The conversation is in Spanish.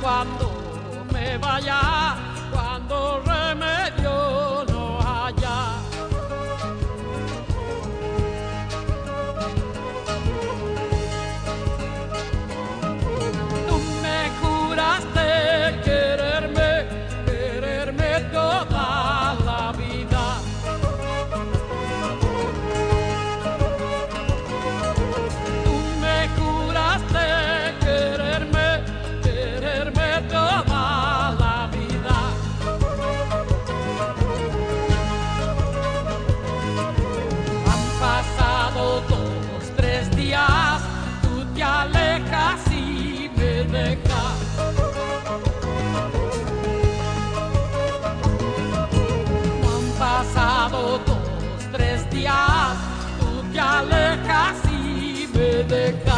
cuando me vaya, cuando remedio no haya. Tú me juraste quererme, quererme toda la vida. Tú me juraste quererme, quererme toda la vida. Han pasado 2, 3 días, tú te alejas y me dejas. Han pasado 2, 3 días, tú te alejas y me dejas.